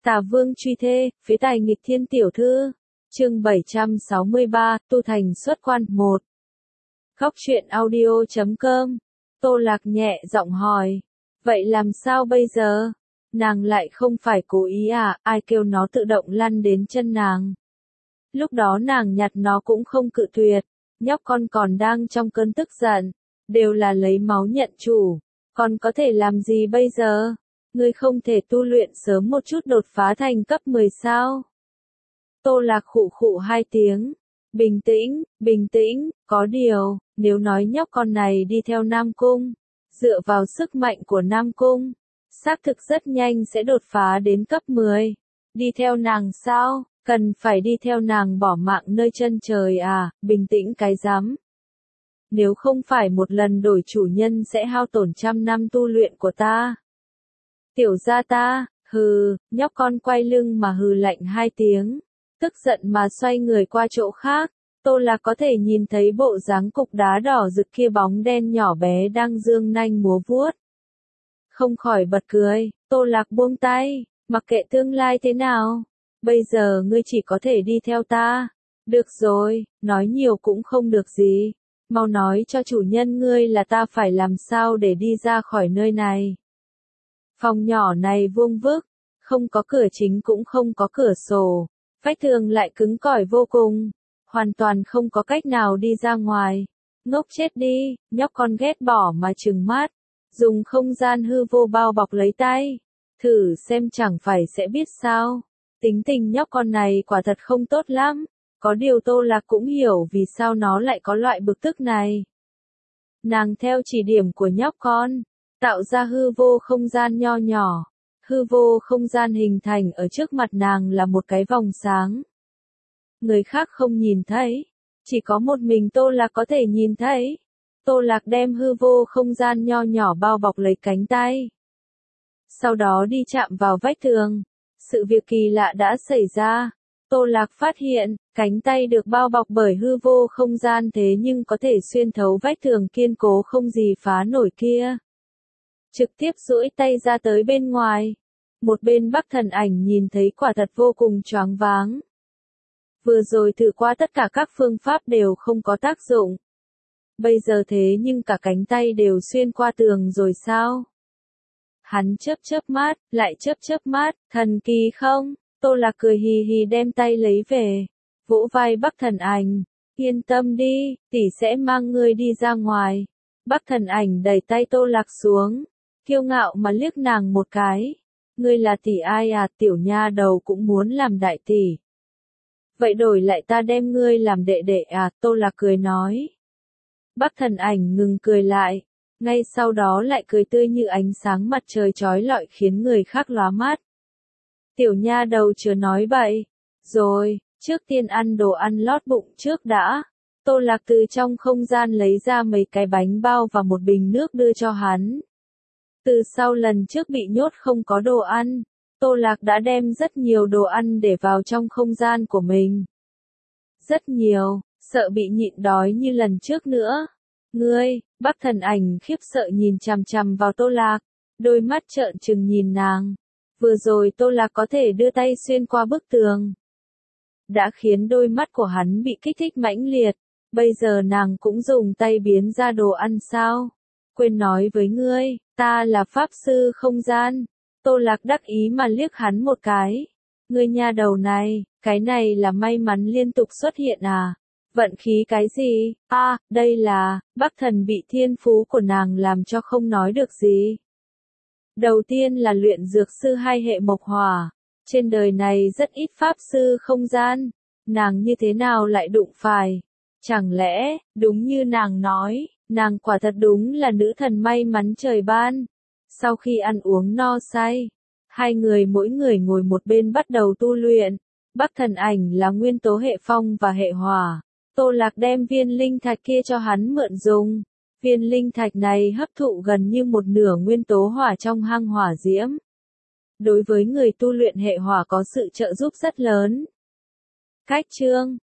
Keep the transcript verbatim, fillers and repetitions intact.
Tà Vương truy thê, phế tài nghịch thiên tiểu thư. Chương bảy trăm sáu mươi ba, tu thành xuất quan một. Góc truyện audio chấm com. Tô Lạc nhẹ giọng hỏi. Vậy làm sao bây giờ? Nàng lại không phải cố ý à, ai kêu nó tự động lăn đến chân nàng. Lúc đó nàng nhặt nó cũng không cự tuyệt, nhóc con còn đang trong cơn tức giận, đều là lấy máu nhận chủ, còn có thể làm gì bây giờ? Ngươi không thể tu luyện sớm một chút đột phá thành cấp mười sao? Tô Lạc khụ khụ hai tiếng, bình tĩnh, bình tĩnh, có điều, nếu nói nhóc con này đi theo Nam Cung, dựa vào sức mạnh của Nam Cung, xác thực rất nhanh sẽ đột phá đến cấp mười. Đi theo nàng sao? Cần phải đi theo nàng bỏ mạng nơi chân trời à, bình tĩnh cái rắm. Nếu không phải một lần đổi chủ nhân sẽ hao tổn trăm năm tu luyện của ta. Tiểu gia ta, hừ, nhóc con quay lưng mà hừ lạnh hai tiếng, tức giận mà xoay người qua chỗ khác. Tô Lạc có thể nhìn thấy bộ dáng cục đá đỏ rực kia, bóng đen nhỏ bé đang dương nanh múa vuốt. Không khỏi bật cười, Tô Lạc buông tay, mặc kệ tương lai thế nào. Bây giờ ngươi chỉ có thể đi theo ta. Được rồi, nói nhiều cũng không được gì. Mau nói cho chủ nhân ngươi là ta phải làm sao để đi ra khỏi nơi này. Phòng nhỏ này vuông vức, không có cửa chính cũng không có cửa sổ. Vách tường lại cứng cỏi vô cùng, hoàn toàn không có cách nào đi ra ngoài. Ngốc chết đi, nhóc con ghét bỏ mà trừng mắt, dùng không gian hư vô bao bọc lấy tay. Thử xem chẳng phải sẽ biết sao. Tính tình nhóc con này quả thật không tốt lắm, có điều Tô Lạc cũng hiểu vì sao nó lại có loại bực tức này. Nàng theo chỉ điểm của nhóc con, tạo ra hư vô không gian nho nhỏ. Hư vô không gian hình thành ở trước mặt nàng là một cái vòng sáng. Người khác không nhìn thấy, chỉ có một mình Tô Lạc có thể nhìn thấy. Tô Lạc đem hư vô không gian nho nhỏ bao bọc lấy cánh tay. Sau đó đi chạm vào vách tường. Sự việc kỳ lạ đã xảy ra. Tô Lạc phát hiện, cánh tay được bao bọc bởi hư vô không gian thế nhưng có thể xuyên thấu vách tường kiên cố không gì phá nổi kia. Trực tiếp duỗi tay ra tới bên ngoài. Một bên Bắc Thần Ảnh nhìn thấy quả thật vô cùng choáng váng. Vừa rồi thử qua tất cả các phương pháp đều không có tác dụng. Bây giờ thế nhưng cả cánh tay đều xuyên qua tường rồi sao? Hắn chớp chớp mắt, lại chớp chớp mắt, thần kỳ không? Tô Lạc cười hì hì đem tay lấy về, vỗ vai Bắc Thần Ảnh, yên tâm đi, tỷ sẽ mang ngươi đi ra ngoài. Bắc Thần Ảnh đẩy tay Tô Lạc xuống, kiêu ngạo mà liếc nàng một cái. Ngươi là tỷ ai à, tiểu nha đầu cũng muốn làm đại tỷ. Vậy đổi lại ta đem ngươi làm đệ đệ à, Tô Lạc cười nói. Bắc Thần Ảnh ngừng cười lại, ngay sau đó lại cười tươi như ánh sáng mặt trời chói lọi khiến người khác lóa mắt. Tiểu nha đầu chưa nói bậy. Rồi, trước tiên ăn đồ ăn lót bụng trước đã. Tô Lạc từ trong không gian lấy ra mấy cái bánh bao và một bình nước đưa cho hắn. Từ sau lần trước bị nhốt không có đồ ăn, Tô Lạc đã đem rất nhiều đồ ăn để vào trong không gian của mình. Rất nhiều, sợ bị nhịn đói như lần trước nữa. Ngươi, Bắc Thần Ảnh khiếp sợ nhìn chằm chằm vào Tô Lạc, đôi mắt trợn trừng nhìn nàng. Vừa rồi Tô Lạc có thể đưa tay xuyên qua bức tường, đã khiến đôi mắt của hắn bị kích thích mãnh liệt. Bây giờ nàng cũng dùng tay biến ra đồ ăn sao? Quên nói với ngươi, ta là pháp sư không gian. Tô Lạc đắc ý mà liếc hắn một cái. Ngươi nha đầu này, cái này là may mắn liên tục xuất hiện à? Vận khí cái gì? A, à, đây là, Bắc Thần bị thiên phú của nàng làm cho không nói được gì. Đầu tiên là luyện dược sư hai hệ mộc hỏa. Trên đời này rất ít pháp sư không gian. Nàng như thế nào lại đụng phải? Chẳng lẽ, đúng như nàng nói, nàng quả thật đúng là nữ thần may mắn trời ban. Sau khi ăn uống no say, hai người mỗi người ngồi một bên bắt đầu tu luyện. Bắc Thần Ảnh là nguyên tố hệ phong và hệ hỏa. Tô Lạc đem viên linh thạch kia cho hắn mượn dùng. Viên linh thạch này hấp thụ gần như một nửa nguyên tố hỏa trong hang hỏa diễm. Đối với người tu luyện hệ hỏa có sự trợ giúp rất lớn. Cách chương